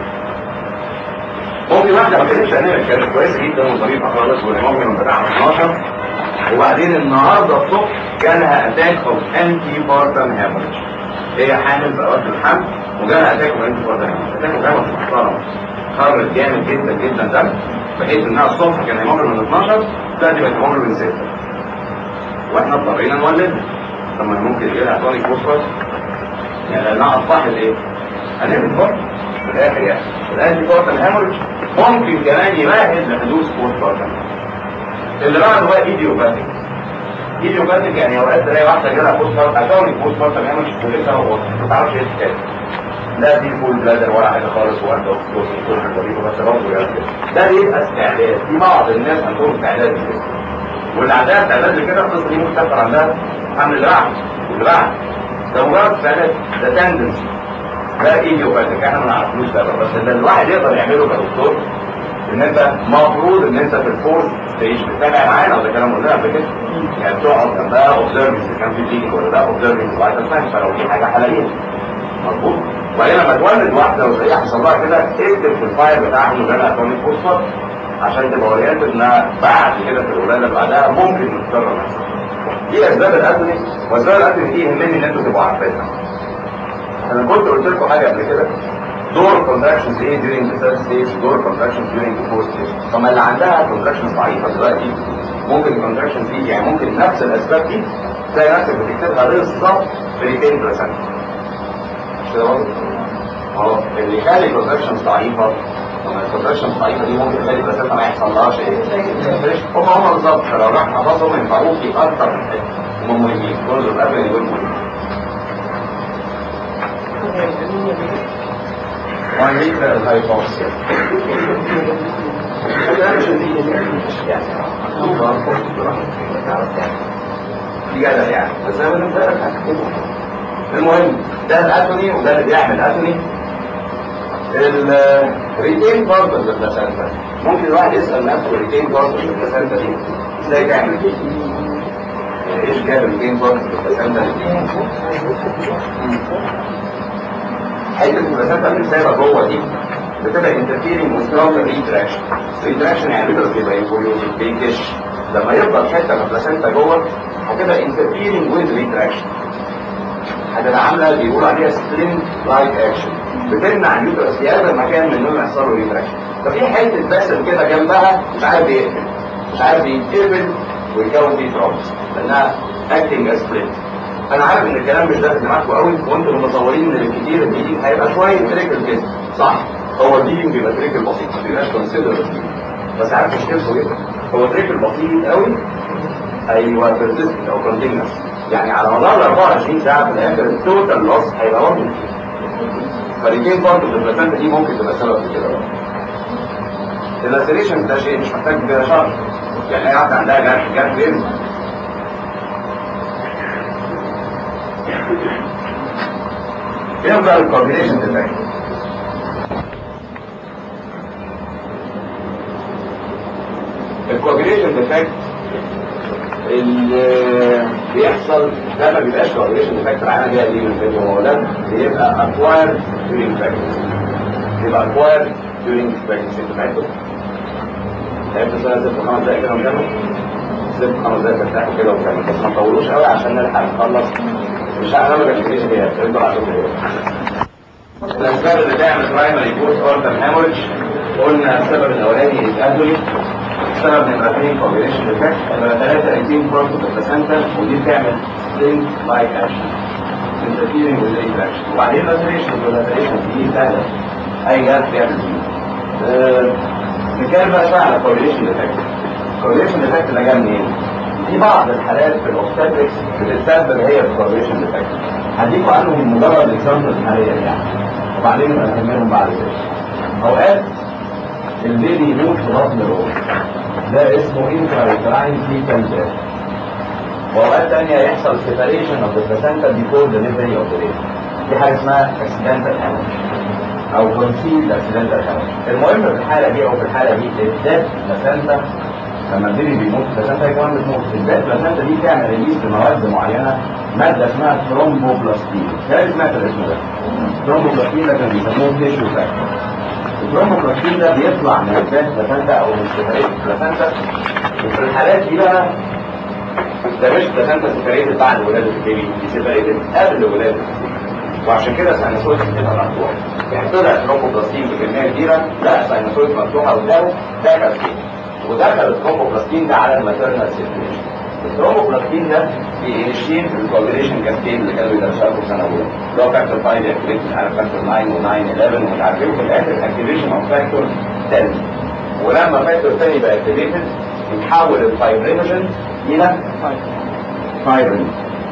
ممكن واحده ما كانتش انيميا كانت كويسه جدا وظريفه خالص والهيموجلوبين بتاعها اتناشر وبعدين النهارده الصبح جالها اتاك اوف انتي بارتم هيموريج. هي حامل في اوقات الحمل وجالها اتاك اوف انتي بارتم هيموريج. اتاك اوف هيموريج محترم خرج جامد جدا جدا دم بحيث انها الصبح كان هيموجلوبين اتناشر دلوقتي بقت هيموجلوبين ستة واحنا اضطرينا نولدها. طب ما ممكن يجي لها اتونيك بوست بارتم يعني لانها اصبحت ايه؟ هنعمل برضه في الاخر يعني الانتي بارتم هيموريج ممكن كمان يمهد لحدوث بوست بارتم. اللي بعده بقى ايديوباثيك. ايديوباثيك يعني اوقات تلاقي واحده جالها بوست بارتم اتونيك بوست بارتم هيموريج ولسه هو ما تعرفش ايه الحكايه. لا دي فول بلادر ولا حاجه خالص واحده اوكسيتوسن كل حاجه ظريفه بس برضه يعني ده بيبقى استعداد. في بعض الناس عندهم استعداد لكده واللي عندها استعداد لكده القصه دي ممكن تحصل عندها حمل الرعد والرعد ده مجرد استعداد ده تندنسي. ده ايديوباثيك احنا ما نعرفلوش سبب بس ده الواحد يقدر يعمله كدكتور ان انت المفروض ان انت في الفورس ستيج بتتابع معانا وده كلام قلنا قبل كده يعني بتقعد جنبها اوبزرفنج كان في بليدنج ولا لا اوبزرفنج فايتال ساينس فلو في حاجه حاليا مظبوط. وبعدين لما تولد واحده وتلاقيها حصل لها كده اكتب في الفايل بتاعها انه جالها اتونيك بوست بارتم عشان تبقى اورينتد انها بعد كده في الولاده اللي بعدها ممكن نتكرر نفسها. دي اسباب الاتوني واسباب الاتوني دي يهمني ان انتوا تبقوا عارفينها. انا كنت قلت لكم حاجه قبل كده دور كونتراكشنز ايه during the third stage دور كونتراكشنز during the fourth stage. طب اللي عندها كونتراكشنز ضعيفه دلوقتي ممكن الكونتراكشنز دي يعني ممكن نفس الاسباب دي تلاقي نفسك بتكتبها بالظبط في مئتين بالمية. كده برضه اهو اللي يخلي الكونتراكشنز ضعيفه لما الكونتراكشنز ضعيفه دي ممكن تخلي البلاسنتا ما يحصلهاش ايه؟ هم هم بالظبط فلو راح حفظهم ينفعوك في اكتر من حته هم مهمين كل الابن دول مهمين. مايوميتريال الهايبوكسيا دي جدل يعني بس انا بالنسبه لك هكتبه. المهم ده الاتوني وده اللي بيعمل اتوني. الريتين بارت من البلاسنتا ممكن الواحد يسال نفسه الريتين بارت من البلاسنتا دي ازاي تعمل ايش جاب البين بوينت في البلاسنتا؟ حته البلاسنتا اللي سايبه جوه دي بتبقى انترفيرنج وسترونج ريتراكشن. ريتراكشن يعني اليوترس يبقى ينفوليوز بيكش، لما يفضل حته من البلاسنتا جوه هتبقى انترفيرنج ويز ريتراكشن، هتبقى عامله بيقولوا عليها سبلينت لايك اكشن، بتمنع اليوترس في هذا المكان من انه يحصل له ريتراكشن. ففي حته باسل كده جنبها مش عارف يقفل، مش عارف يتقفل ويكون فيه ترومبس لانها اكتنج از سبلينت. انا عارف ان الكلام مش داخل معاكم قوي وانتم متصورين ان الكتير الجديد هيبقى شويه تريكل كده، صح؟ هو الديلينج بيبقى تريكل بسيط، ما بيبقاش كونسيدر بس عارف مشكلته ايه؟ هو تريكل بسيط قوي، ايوه بيرسيستنت او كونتينوس، يعني على مدار ال أربعة وعشرين ساعه في الاخر التوتال لوس هيبقى برضه. فالجين برضه في البلاسنتا دي ممكن تبقى سبب في كده برضه. اللاسيريشن ده شيء مش محتاج كده شرح، يعني هي واحده عندها جرح جرح فين؟ يبقى الكومبينيشن ديفكت. الكومبينيشن ديفكت اللي بيحصل ده ما بيبقاش كومبينيشن ديفكت العينه جايه دي من الفيديو، هو ده بيبقى اكواير ديورينج براكتس، بيبقى اكواير ديورينج براكتس. انتوا تعبتوا؟ تعبتوا شويه؟ سيبوا خمس دقايق كده ونكمل؟ سيبوا خمس دقايق ترتاحوا كده ونكمل، بس ما تطولوش قوي عشان نلحق نخلص. مش هعمل الكومبينيشن دي افضل عشان كده. الاسباب اللي تعمل برايمري بوست اورتم هامورج قلنا السبب الاولاني الادويه، السبب نمرة اثنين كومبينيشن ديفكت، نمرة ثلاثة انتين بروسس البلاسنتا ودي بتعمل سبلينت لايك اكشن انترفيرنج وذ ريتراكشن. وبعدين لاسيريشن، واللاسيريشن دي سهله اي جهاز بيعمل فيه. نتكلم بقى شويه على كومبينيشن ديفكت. الكومبينيشن ديفكت اللي جاي منين؟ في بعض الحالات في الاوبستاتريكس بتتسبب هي بالكومبينيشن ديفكت. هديكوا عنهم مجرد اكزامبل حاليا يعني، وبعدين نبقى نكملهم بعد كده. اوقات البيبي يموت في بطن الام، ده اسمه intrauterine fetal death. واوقات تانية يحصل separation of the placenta before delivery of the baby، دي حاجة اسمها accidental hemorrhage او concealed accidental hemorrhage. المهم في الحالة دي او في الحالة دي الديث placenta، لما البيبي بيموت البلاسنتا هي كمان بتموت. الديث placenta دي بتعمل ريليز بمواد معينة، مادة اسمها ثرومبوبلاستين. كده سمعت الاسم ده، ثرومبوبلاستين ده كانوا بيسموه تيشو فاكتور. الثرومبوبلاستين ده بيطلع من الديث بلاسنتا او من سيبريت بلاسنتا، وفي الحالات دي بقى ده مش بلاسنتا سيبريتد بعد ولادة البيبي، دي سيبريتد قبل ولادة البيبي، وعشان كده الساينوسويد بتبقى مفتوحة. يعني طلع ثرومبوبلاستين بكمية كبيرة، لا الساينوسويد مفتوحة قدامه، دخل فيه ودخل الثرومبوبلاستين ده على الماتيرنال سيركيوليشن. الثرومبوبلاستين ده بينشيت الكوagulation كاسكيد اللي كانوا بيدرسوها في سنه اولى، اللي هو فاكتور خمسة اكتيفيت، مش عارف فاكتور تسعة و9 احداشر ومش عارف ايه، وفي الاخر اكتيفيشن اوف فاكتور عشرة. ولما فاكتور تاني يبقى اكتيفيتد يتحول الفايبرينوجين الى فايبرين.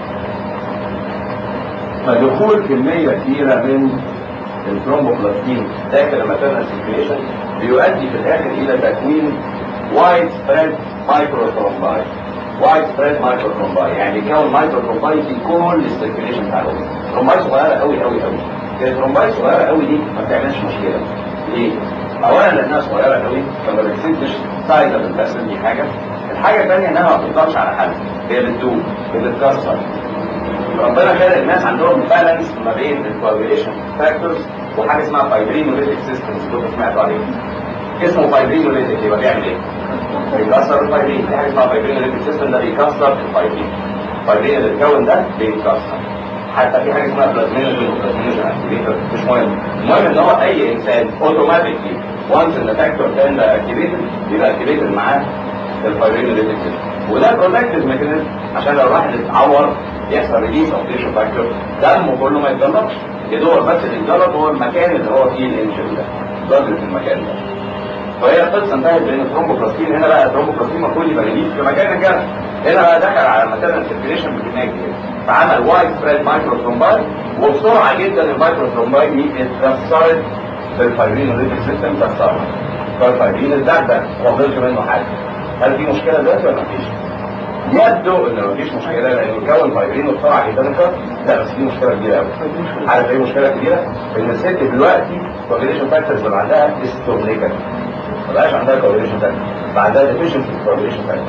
فدخول كميه كبيره من الثرومبوبلاستين داخل الماتيرنال سيركيوليشن بيؤدي في الاخر الى تكوين وايد سبريد مايكروثرومباي. وايد سبريد مايكروثرومباي يعني يكون مايكروثرومباي في كل السيركيوليشن بتاع الجسم. ثرومباي صغيره قوي قوي قوي. الثرومباي صغيره قوي دي ما بتعملش مشكله. ليه؟ اولا لانها صغيره قوي فما بتسدش سايد الباسل، دي حاجه. الحاجه الثانيه انها ما بتفضلش على حالها، هي بتدوب بتتكسر. ربنا خلق الناس عندهم بالانس ما بين الكوagulation فاكتورز وحاجه اسمها فايبرينوليتيك سيستمز، دول سمعتوا عليه. اسمه فايبرينوليتيك يبقى بيعمل ايه؟ بيكسر الفايبرين. في حاجه اسمها فايبرينوليتيك سيستم، ده بيكسر الفايبرين. الفايبرين اللي اتكون ده بيتكسر. حتى في حاجه اسمها بلازمينوجين وبلازمينوجين اكتيفيتور، مش مهم. المهم ان هو اي انسان اوتوماتيكلي وانس ان فاكتور كان ده اكتيفيتد يبقى اكتيفيتد معاه الفايبرينوليتيك سيستم. وده بروتكتيف ميكانيزم عشان لو واحد اتعور يحصل ريليس اوف تيشو فاكتور، دمه كله ما يتجلطش، يا دوب بس اللي يتجلط هو المكان اللي هو فيه الانجري ده، ضربه المكان ده. فهي القصه انتهت بين الثرومبوبلاستين. هنا بقى الثرومبوبلاستين المفروض يبقى ريليس في مكان الجرح، هنا بقى دخل على الماتيرنال سيركيوليشن بكميه كبيره، فعمل وايد سبريد مايكروثرومباي، وبسرعه جدا المايكروثرومباي دي اتكسرت بالفايبرينوليتيك سيستم، كسرها. فالفايبرين اتدغدغ ما فضلش منه حاجه. هل في مشكله دلوقتي ولا مفيش؟ يبدو ان مفيش مشكله لانه يكون فايبرين بسرعه جدا الكسر. لا بس في مشكله كبيره قوي. عارف ايه المشكله الكبيره؟ ان الست دلوقتي كوagulation فاكتورز اللي عندها استومنيكا، ما بقاش عندها كوagulation فاكتور، بقى عندها ديفيشنسي في كوagulation فاكتور.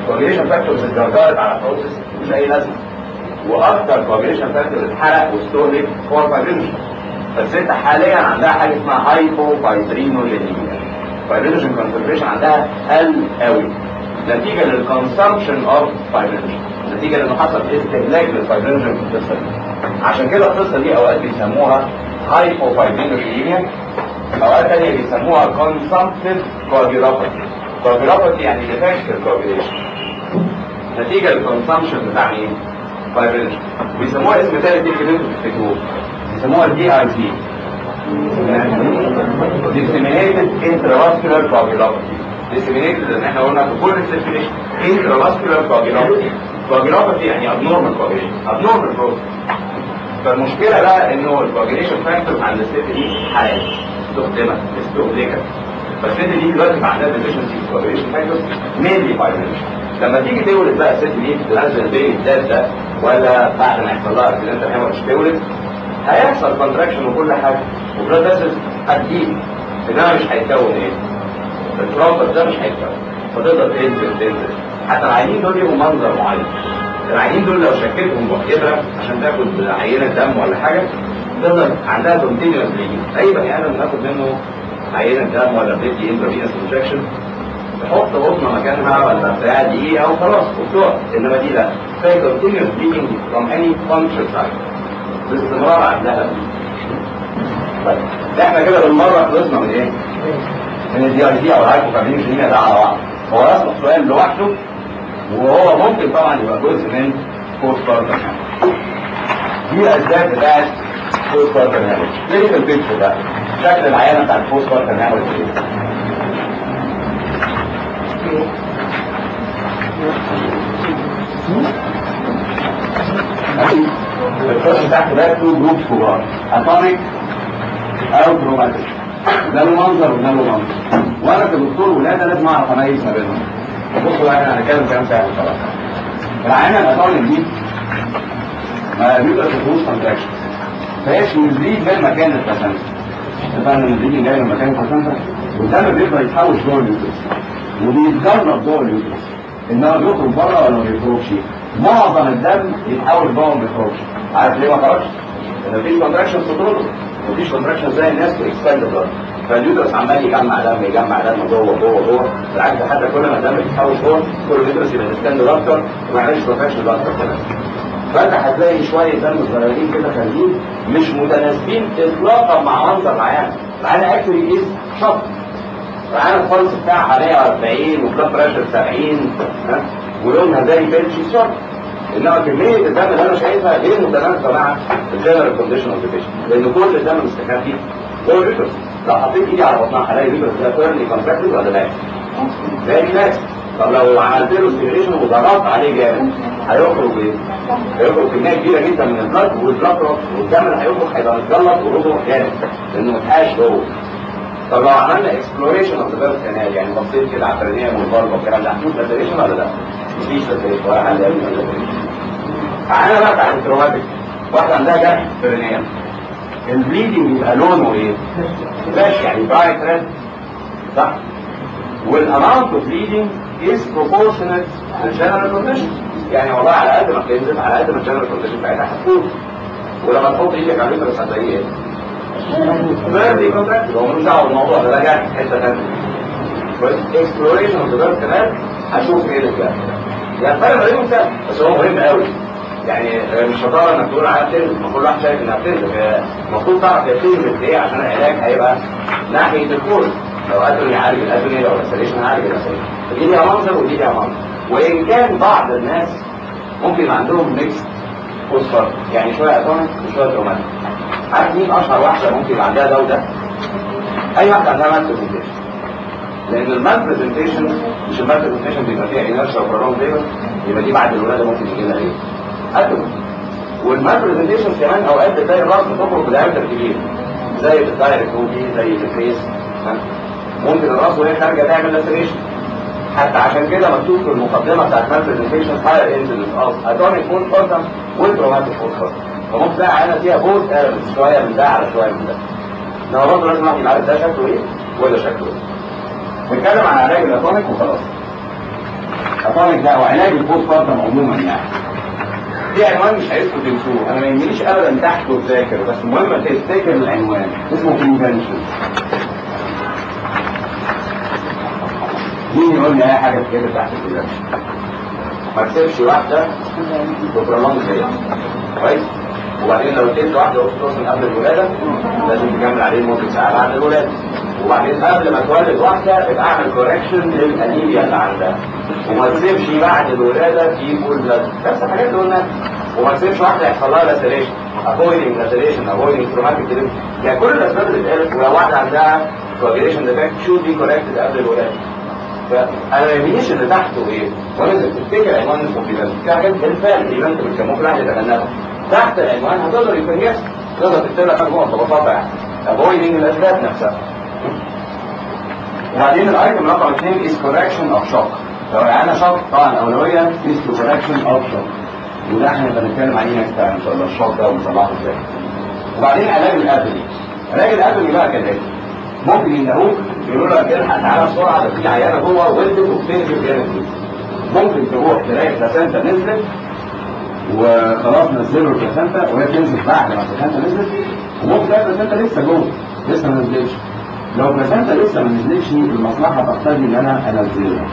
كوجيليشن فاكتورز اتجرجرت على بروسيس مش اي لازمه، واكتر كوجيليشن فاكتور اتحرق وستورد هو الفايبرينوجين. فالست حاليا عندها حاجه اسمها هايبوفايبرينوجينيميا، فايبرينوجين كونسنتريشن عندها قل قوي نتيجه للكونسامشن اوف فايبرينوجين، نتيجه لانه حصل استهلاك للفايبرينوجين في القصه دي. عشان كده القصه دي اوقات بيسموها هايبوفايبرينوجينيميا، اوقات ثانيه بيسموها كونسامبتيف كواجيولوباثي. كواجيولوباثي يعني ديفكت الكواجيوليشن نتيجه للكونسامشن بتاع مين؟ فايبرينوجين. بيسموها اسم ثالث يمكن انتوا تفتكروه، بيسموها دي اي سي، disseminated intravascular coagulopathy. disseminated ان احنا قلنا في كل السيركيليشن intravascular coagulopathy. coagulopathy يعني abnormal coagulation، abnormal process. فالمشكله بقى انه الكواجيليشن فاكتورز عند الست دي حالات استخدمت استهلكت، فالست دي دلوقتي بقى عندها ديفيشنسي في الكواجيليشن فاكتورز مينلي فايبرينوجين. لما تيجي تولد بقى الست دي تنزل البيبي الذات ده، ولا بعد ما يحصل لها اكسيدنتال هيموريدج تولد، هيحصل كونتراكشن وكل حاجه وبلاد فيسلز هتجيب، انما مش هيتكون ايه؟ الترامبر ده مش هيتكون، فتقدر تنزل تنزل. حتى العيانين دول ليهم منظر معين، العيانين دول لو شكيتهم بإبرة عشان تاخد عينة دم ولا حاجة تقدر عندها كونتينيوس بليدنج. أي بني آدم ناخد منه عينة دم ولا بندي انترفينوس انجكشن تحط قطنة مكانها ولا بتاع دقيقة أو خلاص وبتقع، إنما دي لا، فهي كونتينيوس بليدنج from any puncture site باستمرار عندها. طيب احنا كده بالمرة خلصنا من ايه؟ من الدي اي سي او الهايبوفايبرينوجينيميا ده على بعض. هو يصلح سؤال لوحده، وهو ممكن طبعا يبقى جزء من بوست بارتم. دي الاسباب بتاعت بوست بارتم هامج. كلينيكال بيكتشر ده شكل العيانه بتاعت بوست بارتم هامج ايه؟ الفرش تحت ده تو جروبس كبار، اتونيك او كروماتيك. ده له منظر وده له منظر، وانا كدكتور ولاده لازم اعرف اميز ما بينهم. بصوا بقى احنا هنتكلم كلام سهل خلاص. العينه الاتونيك دي ما بيبقى فيهوش كونتراكشن، فهيش بيزيد من مكان البلاسنتا. طبعا البليدنج جاي من مكان البلاسنتا والدم بيفضل يتحوش جوه اليوترس وبيتجرب جوه اليوترس، انما بيخرج بره ولا ما بيخرجش؟ معظم الدم يتحول جوه ما بيخرجش. عارف ليه ما خرجش؟ لان مفيش كونتراكشن في طوله، مفيش كونتراكشن زي الناس في اكسباند بلاد، فاليوترس عمال يجمع دم يجمع دم جوه جوه جوه. بالعكس حتى كل ما الدم يتحوش جوه كل اليوترس يبقى اكسباند اكتر وما يعملش كونتراكشن اكتر كمان. فانت هتلاقي شويه دم صغيرين كده خارجين مش متناسبين اطلاقا مع منظر العيان. العيان اكشولي از شط، العيان الفلس بتاعها مية وأربعين وبلاد بريشر سبعين ولونها زي بيلشي شط، انما كميه الدم اللي انا شايفها غير متناسبه مع الجنرال كونديشن اوف ذا بيشنت، لان كل الدم مستخبي جوه اليوترس. لو حطيت ايدي على بطنها هلاقي اليوترس ده كيرلي كونتراكتد ولا لا؟ فيري لاكس. طب لو عملت له ستيميليشن وضغطت عليه جامد هيخرج ايه؟ هيخرج كميه كبيره جدا من البلد والبلد والدم اللي هيخرج هيبقى متجلط ورجعه جامد لانه متحاش جوه. طب لو عملنا اكسبلوريشن اوف ذا بيرث كانال، يعني بصيت كده على البرينيوم والفالف والكلام ده، هتشوف لاتريشن ولا لا؟ مفيش لاتريشن ولا حد قال لي لاتريشن. تعالى بقى بتاعت التروماتيك، واحده عندها جرح برينيوم، البليدنج يبقى لونه ايه؟ فلاش يعني برايت ريد، صح؟ والاماونت اوف بليدنج از بروبورشنال للجنرال كونديشن، يعني والله على قد ما بتنزل على قد ما الجنرال كونديشن بتاعتها هتكون. ولما تحط ايدك على اليوترس هتلاقيه ايه؟ فيرتي كونتراكت. هو ملوش دعوه بالموضوع ده، ده جرح في حته ثانيه. كويس؟ اكسبلوريشن اوف ذا بيرث كانال هشوف ايه الجرح ده. يعني الفرق ما بينهم سهل بس هو مهم قوي. يعني مش شطاره انك تقول عليها بتنزل، ما كل واحد شايف انها بتنزل، المفروض تعرف هي بتنزل ايه عشان العلاج هيبقى ناحيه الكورس. لو قدروا يعالج الادويه لو الاسريشن هيعالج الاسريشن. فدي ليها منظر ودي ليها منظر. وان كان بعض الناس ممكن يبقى عندهم ميكس فوسفور، يعني شويه اتونيك وشويه تروماتيك. عارف مين اشهر واحده ممكن يبقى عندها ده وده؟ اي واحده عندها مال برزنتيشن. لان المال برزنتيشن مش المال برزنتيشن بيبقى فيها انرشيا وبرون ليبر، يبقى دي بعد الولاده ممكن يجي لها ايه؟ اتونيك. والمال برزنتيشن كمان اوقات بتلاقي الراس بتخرج بدايركتر كبير زي في الدايركت روبي زي في الفيس، ممكن الراس وهي خارجه تعمل لاسريشن. حتى عشان كده مكتوب في المقدمه بتاعت مال برزنتيشن هاير انسيدنس اوف اتونيك فول بارتم والتروماتيك فول بارتم. فممكن تلاقي عينه فيها بوث ايرمنتس، شويه من ده على شويه من ده. انما برضه لازم واحد يبقى عارف ده شكله ايه وده شكله ايه. نتكلم عن علاج الاتونيك وخلاص. اتونيك ده او علاج البوست بارتم عموما يعني. في عنوان مش عايزكم تنسوه، انا ما يهمنيش ابدا تحته تذاكر، بس المهم تفتكر العنوان اسمه بريفنشن. مين يقول لي اي حاجه كده تحت البريفنشن؟ ما تسيبش واحده ببرلمان زي كويس، وبعدين لو اديت واحده اوكسيتوسن قبل الولاده لازم تكمل عليه لمده ساعه بعد الولاده، وبعدين قبل ما تولد واحده ابقى اعمل كوركشن للانيميا اللي عندها، وما تسيبش بعد الولاده في فول بلاد، بس الحاجات اللي قلناها. وما تسيبش واحده يحصل لها لاسيليشن، افويدنج لاسيليشن، افويدنج تروماتيك ديليفري، يعني كل الاسباب اللي اتقالت. ولو واحده عندها كواجيليشن ديفكت شود بي كوركتد قبل الولاده. فانا ما يهمنيش اللي تحته ايه، ولازم تفتكر عنوان الكومبليمنت. في حاجات بالفعل ايفنت كان ممكن واحد يتجنبها تحت العنوان، هتقدر يفهمها، تقدر تكتب لك مجموعه ببساطه يعني افويدنج الاسباب نفسها. وبعدين الايتم رقم اثنين از كوركشن اوف شوك. لو انا شوك طبعا اولويه از كوركشن اوف شوك، وده احنا بنتكلم عليه نكست ان شاء الله الشوك ده ونصلحه ازاي. وبعدين علاج الابني. علاج الابني بقى كالاتي، ممكن يندهوك يقولوا لك الحق تعالى بسرعه ده في عيانه جوه ولدت وبتنزل جامد جدا. ممكن تروح تلاقي البلاسنتا نزلت وخلاص نزلوا البلاسنتا وهي تنزل بعد ما البلاسنتا نزلت، وممكن تلاقي البلاسنتا لسه جوه لسه ما نزلتش. لو البلاسنتا لسه ما نزلتش المصلحه تقتضي ان انا انزلها.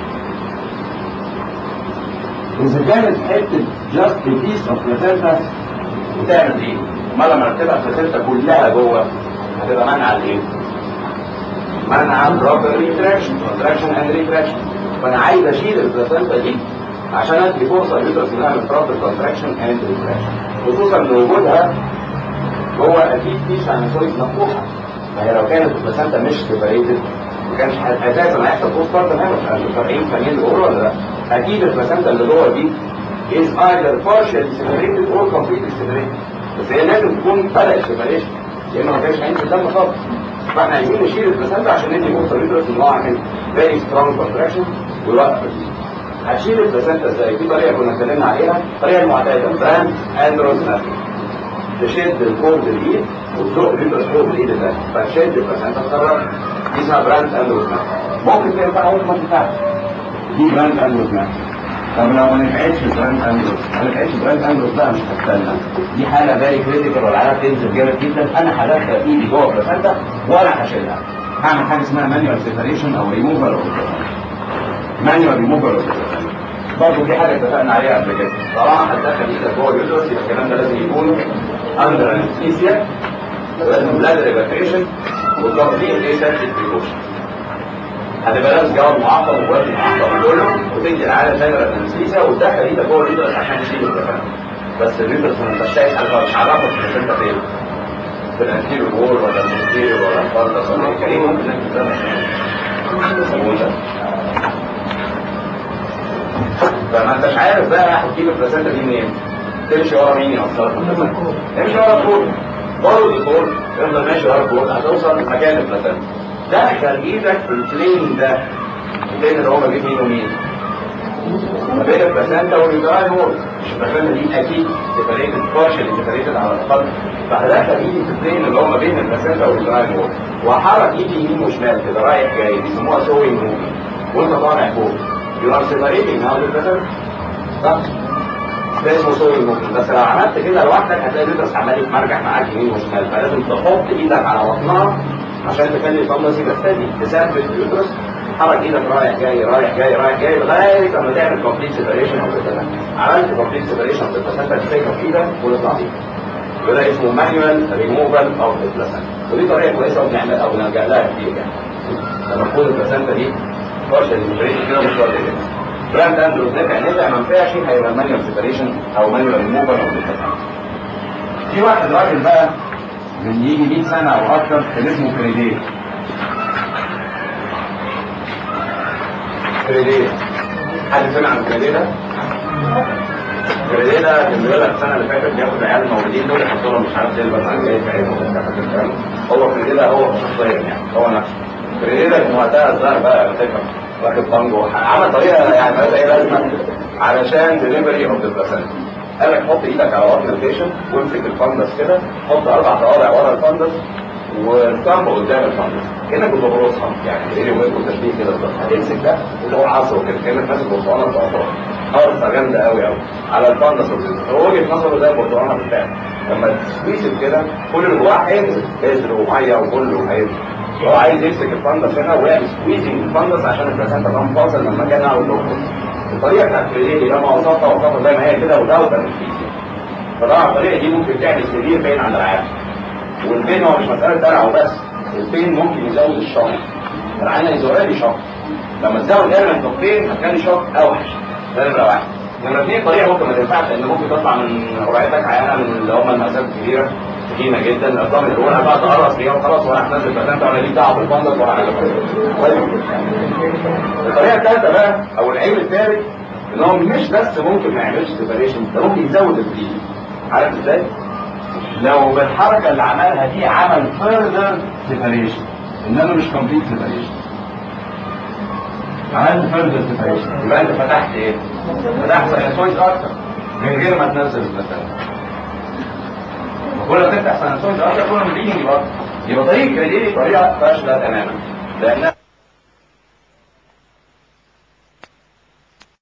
إذا كانت حتة just a piece of placenta بتعمل إيه؟ أمال لما تبقى البلاسنتا كلها جوه هتبقى منع الإيه؟ منع proper retraction contraction and retraction. فأنا عايز أشيل البلاسنتا دي عشان أدي فرصة لليوترس إنها من proper contraction and retraction، خصوصا إن وجودها جوه أكيد في ساينوسويد مفتوحة. فهي لو كانت البلاسنتا مش سيبريتد ما كانش اساسا هيحصل بوست بارتم هيموريج. انتوا فاهمين فاهمين اللي بقوله ولا لا؟ اكيد البلاسنتا اللي جوه دي is either partially separated or completely separated، بس هي لازم تكون بدأت سيبريشن، لان ما كانش هينزل دم خالص. فاحنا عايزين نشيل البلاسنتا عشان ندي فرصه لليوترس ان هو يعمل very strong contraction ويوقف الجيل. هتشيل البلاسنتا ازاي؟ في طريقه كنا اتكلمنا عليها، الطريقه المعتاده براند اندروسنافي. تشد الكورد الايد وتزق اليوترس فوق الايد الثانيه، فتشد البلاسنتا تخرج. دي اسمها براند اندروسنافي. ممكن تنفع ممكن ما تنفعش. دي براند اندروسنافي. طب لو ما نفعتش براند اندروس، ما نفعتش براند اندروس بقى مش هستنى. دي حاله فيري كريتيكال والعيال تنزل جامد جدا، انا هدخل ايدي جوه البلاسنتا ولا هشيلها. هعمل حاجه اسمها مانيوال سيبريشن او ريموفال اوف مانيوال ريموفال اوف. برضه في حاجه اتفقنا عليها قبل كده، طالما هتدخل ايدك جوه اليوترس يبقى الكلام ده لازم يكون اندر انستيزيا، ولازم بلادر ايفاكيشن وتطبيق ايه سيرفيس بريكوشن. هتبقى لابس جواب معقم ووزن معقم كله، وتدي العاده جنرال انستيزيا وتدخل ايدك جوه اليوترس عشان تشيل الدفن. بس اليوترس ما انتش شايف حاجه، مش عارفك ان انت فين، في الانتيريور وول ولا الانتيريور ولا الفالدس ولا ايه، ممكن انك تسمع. فما انتش عارف بقى هتجيب البلاسنتا دي منين؟ تمشي ورا مين يوصلك البلاسنتا؟ تمشي ورا الكور، برضه الكور افضل ماشي ورا الكور هتوصل لمكان البلاسنتا. دخل ايدك في البلين ده، البلين اللي هو ما بين مين ومين؟ ما بين البلاسنتا واليوتراين وول. مش البلاسنتا دي اكيد سيبريتد بارشلي سيبريتد على الاقل، فهدخل ايدي في البلين اللي هو ما بين البلاسنتا واليوتراين وول، وهحرك ايدي يمين وشمال كده رايح جاي، بيسموها سوينج موفمنت، وانت طالع فوق. You are separating now the placenta. صح؟ ده اسمه سوينج موفمنت. بس لو عملت كده لوحدك هتلاقي اليوترس عمال يتمرجح معاك يمين وشمال، فلازم تحط ايدك على بطنها عشان تخلي الفندس يبقى ستادي، تثبت اليوترس، تحرك ايدك رايح جاي رايح جاي رايح جاي لغايه اما تعمل كومبليت سيبريشن اوف ذا. عملت كومبليت سيبريشن اوف ذا بلاسنتا تمسكها في ايدك وتطلع بيها. وده اسمه مانيوال ريموفال اوف ذا بلاسنتا. ودي طريقه كويسه وبنعملها او بنلجا لها كتير يعني. لما تكون البلاسنتا دي بارشلي سيبريتد كده مش وارد كده. براند اندروس نفع نفع ما نفعش هيبقى مانيوال سيبريشن او مانيوال ريموفال اوف ذا. في واحد راجل بقى من يجي مية سنه او اكتر كان اسمه كريديه. كريديه حد سمع عن كريديه ده؟ كريديه ده كان بيقول لك السنه اللي فاتت بياخد العيال المولودين دول يحطوا لهم مش عارف سيلفر عن جاي في هو كريديه ده هو شخصيا يعني هو نفسه. كريديه ده كان وقتها الظاهر بقى فاكر واخد بانجو، عمل طريقه يعني مالهاش اي لازمه علشان ديليفري اوف ذا بلاسنتا. قال لك حط ايدك على بطن البيشنت وامسك الفندس كده، حط اربع صوابع ورا الفندس والصنب قدام الفندس كانك بتغرسها، يعني ايه يومين تشبيه كده بالظبط. هتمسك ده اللي هو عصره كده كانك ماسك برتقانه بتقطعها قرصه جامده قوي قوي على الفندس والزيت. هو وجهه نظره زي البرتقانه بالفعل، لما تسويسب كده كل اللي جواه هينزل بذر وميه وكله هينزل. هو عايز يمسك الفندس هنا ويعمل سكويزنج الفندس عشان البلاسنتا تنفصل من مكانها وتخرج. الطريقه بتاعت فريدي لما وصفها وصفها زي ما هي كده ودوت الفيزياء. فطبعا الطريقه دي ممكن تعمل سرير بين عند العيان. والبين هو مش مساله دلع وبس، البين ممكن يزود الشوك. العيان يزود لي شوك، لما تزود ايرمنت اوف بين هتخلي شوك اوحش. ده نمره واحد. نمره اثنين طريقه ممكن ما تنفعش لان ممكن تطلع من رباعيتك عيانه من اللي هم المقاسات الكبيره تخينه جدا، الارقام اللي جواها بقى تقرص فيها وخلاص ولا هتنزل بلاسنتا ولا ليك دعوه بالفندس ولا حاجه. الطريقه الثالثه بقى او العيب الثالث ان هو مش بس ممكن ما يعملش سيبريشن، ده ممكن يزود البليد. عارف ازاي؟ لو بالحركه اللي عملها دي عمل فيرذر سيبريشن انما مش كومبليت سيبريشن. عملت فيرذر سيبريشن يبقى انت فتحت ايه؟ فتحت ساينسويد اكتر من غير ما تنزل البلاسنتا. وكل ما تفتح ساينسويد اكتر كل ما البليدنج يبقى اكتر. يبقى طريقه كريدي طريقه فاشله تماما لانها